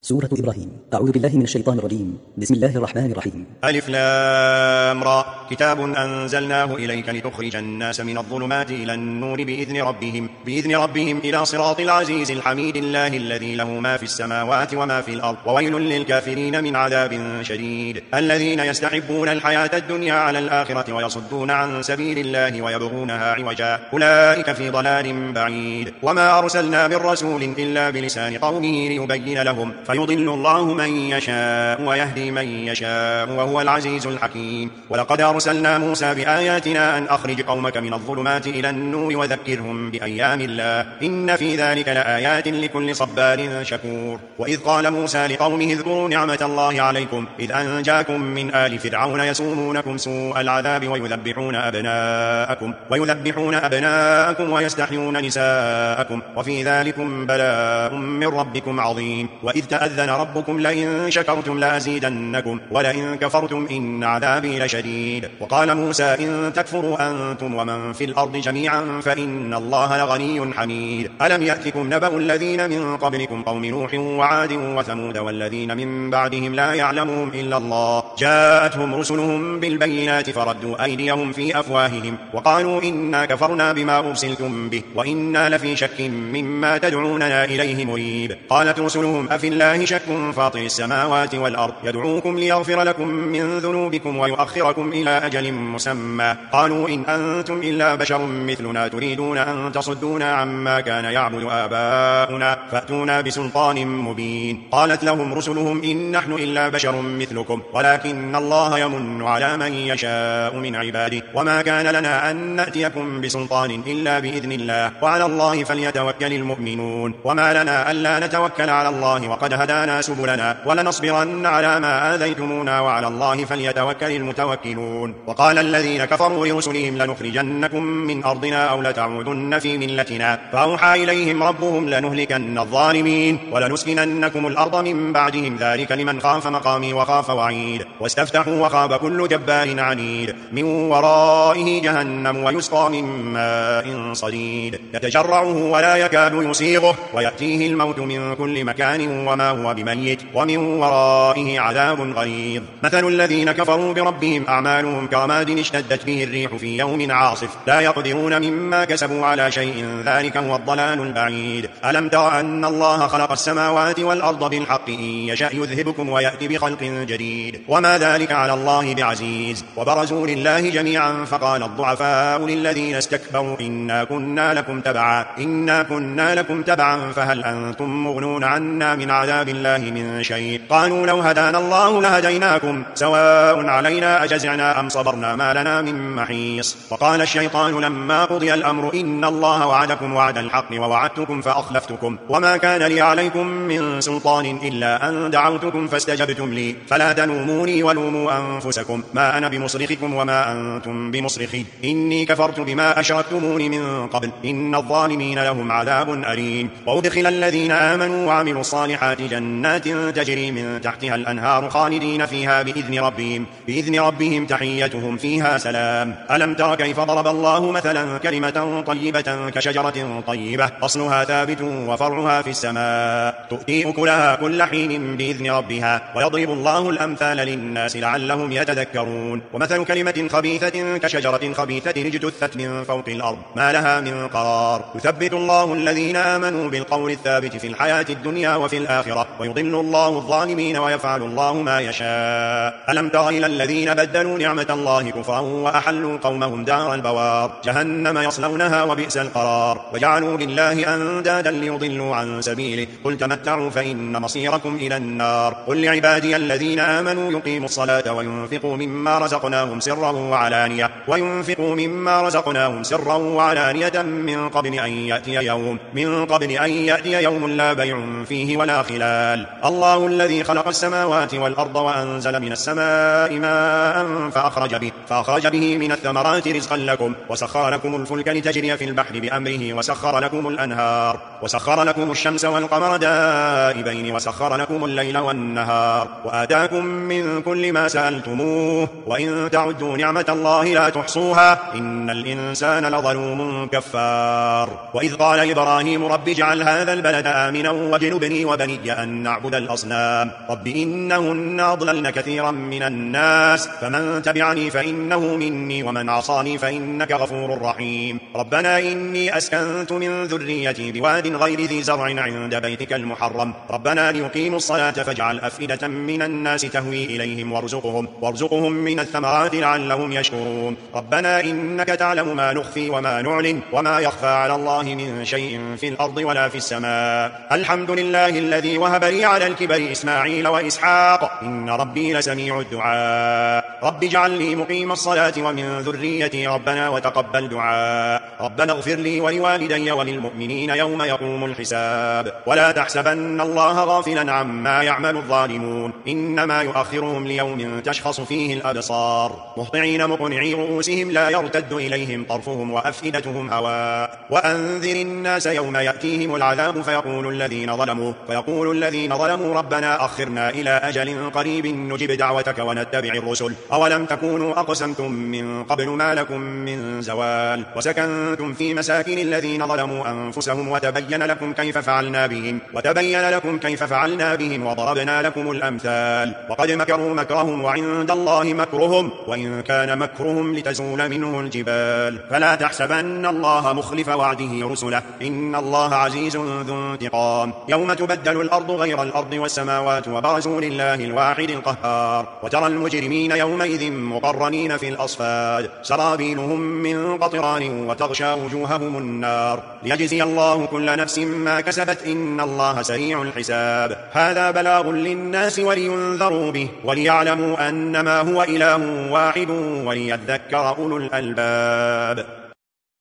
سورة إبراهيم. أعوذ بالله من الشيطان الرجيم. بسم الله الرحمن الرحيم. ألف لام را كتاب أنزلناه إليك لتخرج الناس من الظلمات إلى النور بإذن ربهم إلى صراط العزيز الحميد الله الذي له ما في السماوات وما في الأرض وويل للكافرين من عذاب شديد الذين يستحبون الحياة الدنيا على الآخرة ويصدون عن سبيل الله ويبغونها عوجا أولئك في ضلال بعيد وما أرسلنا من رسول إلا بلسان قومه ليبين لهم فيضل الله من يشاء ويهدي من يشاء وهو العزيز الحكيم ولقد أرسلنا موسى بآياتنا أن أخرج قومك من الظلمات إلى النور وذكرهم بأيام الله إن في ذلك لآيات لكل صبار شكور وإذ قال موسى لقومه اذكروا نعمة الله عليكم إذ أنجاكم من آل فرعون يسومونكم سوء العذاب ويذبحون أبناءكم ويستحيون نساءكم وفي ذلكم بلاء من ربكم عظيم وإذ تأذن ربكم لئن شكرتم لأزيدنكم ولئن كفرتم إن عذابي لشديد وقال موسى إن تكفروا أنتم ومن في الأرض جميعا فإن الله لغني حميد ألم يأتكم نبأ الذين من قبلكم قوم نوح وعاد وثمود والذين من بعدهم لا يعلمهم إلا الله جاءتهم رسلهم بالبينات فردوا أيديهم في أفواههم وقالوا إنا كفرنا بما أرسلتم به وإنا لفي شك مما تدعوننا إليه مريب قالت رسلهم أفي الله شك فاطر السماوات والأرض يدعوكم ليغفر لكم من ذنوبكم ويؤخركم إلى أجل مسمى قالوا إن أنتم إلا بشر مثلنا تريدون أن تصدونا عما كان يعبد آباؤنا فأتونا بسلطان مبين قالت لهم رسلهم إن نحن إلا بشر مثلكم ولكن الله يمن على من يشاء من عباده وما كان لنا أن نأتيكم بسلطان إلا بإذن الله وعلى الله فليتوكل المؤمنون وما لنا ألا نتوكل على الله وقد هدانا سبلنا ولنصبرن على ما آذيتمونا وعلى الله فليتوكل المتوكلون وقال الذين كفروا لرسلهم لنخرجنكم من أرضنا أو لتعودن في ملتنا فأوحى إليهم ربهم لنهلكن الظالمين ولنسكننكم الأرض من بعدهم ذلك لمن خاف مقامي وخاف وعيد واستفتحوا وخاب كل جبار عنيد من ورائه جهنم ويسقى من ماء صديد يتجرعه ولا يكاد يسيغه ويأتيه الموت من كل مكان وما هو بميت ومن ورائه عذاب غليظ مثل الذين كفروا بربهم أعمالهم كرماد اشتدت به الريح في يوم عاصف لا يقدرون مما كسبوا على شيء ذلك هو الضلال البعيد ألم تر أن الله خلق السماوات والأرض بالحق إن يشأ يذهبكم ويأتي بخلق جديد وما ذلك على الله بعزيز وبرزوا لله جميعا فقال الضعفاء للذين استكبروا إنا كنا لكم تبعا فهل أنتم مغنون عنا من عذاب الله من شيء قالوا لو هدانا الله لهديناكم سواء علينا أجزعنا أم صبرنا ما لنا من محيص وقال الشيطان لما قضي الأمر إن الله وعدكم وعد الحق ووعدتكم فأخلفتكم وما كان لي عليكم من سلطان إلا أن دعوتكم فاستجبتم لي فلا تلوموني ولوموا أنفسكم ما أنا بمصرخكم وما أنتم بمصرخي إني كفرت بما أشركتمون من قبل إن الظالمين لهم عذاب أليم وأدخل الذين آمنوا وعملوا الصالحات جنات تجري من تحتها الأنهار خالدين فيها بإذن ربهم تحيتهم فيها سلام ألم تر كيف ضرب الله مثلا كلمة طيبة كشجرة طيبة أصلها ثابت وفرعها في السماء تؤتي أكلها كل حين بإذن ربها ويضرب الله الأمثال للناس لعلهم يتذكرون ومثل كلمة خبيثة كشجرة خبيثة اجتثت من فوق الأرض ما لها من قرار يثبت الله الذين آمنوا بالقول الثابت في الحياة الدنيا وفي الآخرة ويضل الله الظالمين ويفعل الله ما يشاء ألم تر إلى الذين بدلوا نعمة الله كفرا وأحلوا قومهم دار البوار جهنم يصلونها وبئس القرار وجعلوا لله أندادا ليضلوا عن سبيله قل تمتعوا فإن مصيركم إلى النار قل لعبادي الذين آمنوا يقيموا الصلاة وينفقوا مما رزقناهم سرا وعلانية من قبل أن يأتي يوم لا بيع فيه ولا خلال الله الذي خلق السماوات والأرض وأنزل من السماء ماء فأخرج به من الثمرات رزقا لكم وسخر لكم الفلك لتجري في البحر بأمره وسخر لكم الأنهار وسخر لكم الشمس والقمر دائبين وسخر لكم الليل والنهار وآتاكم من كل ما سألتموه وإن تعدوا نعمة الله لا تحصوها إن الإنسان لظلوم كفار وإذ قال إبراهيم رب اجعل هذا البلد آمنا واجنبني وبني أن نعبد الأصنام. رب إنهن أضللن كثيرا من الناس فمن تبعني فإنه مني ومن عصاني فإنك غفور رحيم. ربنا إني أسكنت من ذريتي بواد غير ذي زرع عند بيتك المحرم ربنا ليقيموا الصلاة فاجعل أفئدة من الناس تهوي إليهم وارزقهم من الثمرات لعلهم يشكرون. ربنا إنك تعلم ما نخفي وما نعلن وما يخفى على الله من شيء في الأرض ولا في السماء. الحمد لله الذي وهب لي على الكبر إسماعيل وإسحاق إن ربي لسميع الدعاء. رب اجعل لي مقيم الصلاة ومن ذريتي ربنا وتقبل دعاء. ربنا اغفر لي ولوالدي وللمؤمنين يوم يقوم الحساب. ولا تحسبن الله غافلا عما يعمل الظالمون إنما يؤخرهم ليوم تشخص فيه الأبصار مهطعين مقنعي رؤوسهم لا يرتد إليهم طرفهم وأفئدتهم هواء. وأنذر الناس يوم يأتيهم العذاب فيقول الذين ظلموا ربنا أخرنا إلى أجل قريب نجب دعوتك ونتبع الرسل أولم تكونوا أقسمتم من قبل ما لكم من زوال وسكنتم في مساكن الذين ظلموا أنفسهم وتبين لكم كيف فعلنا بهم وضربنا لكم الأمثال. وقد مكروا مكرهم وعند الله مكرهم وإن كان مكرهم لتزول منه الجبال. فلا تحسبن الله مخلف وعده رسله إن الله عزيز ذو انتقام. يوم تبدل الأرض غير الأرض والسماوات وبرزوا لله الواحد القهار. وترى المجرمين يومئذ مقرنين في الأصفاد سرابيلهم من قطران وتغشى وجوههم النار ليجزي الله كل نفس ما كسبت إن الله سريع الحساب. هذا بلاغ للناس ولينذروا به وليعلموا أنما هو إله واحد وليذكر أولو الألباب.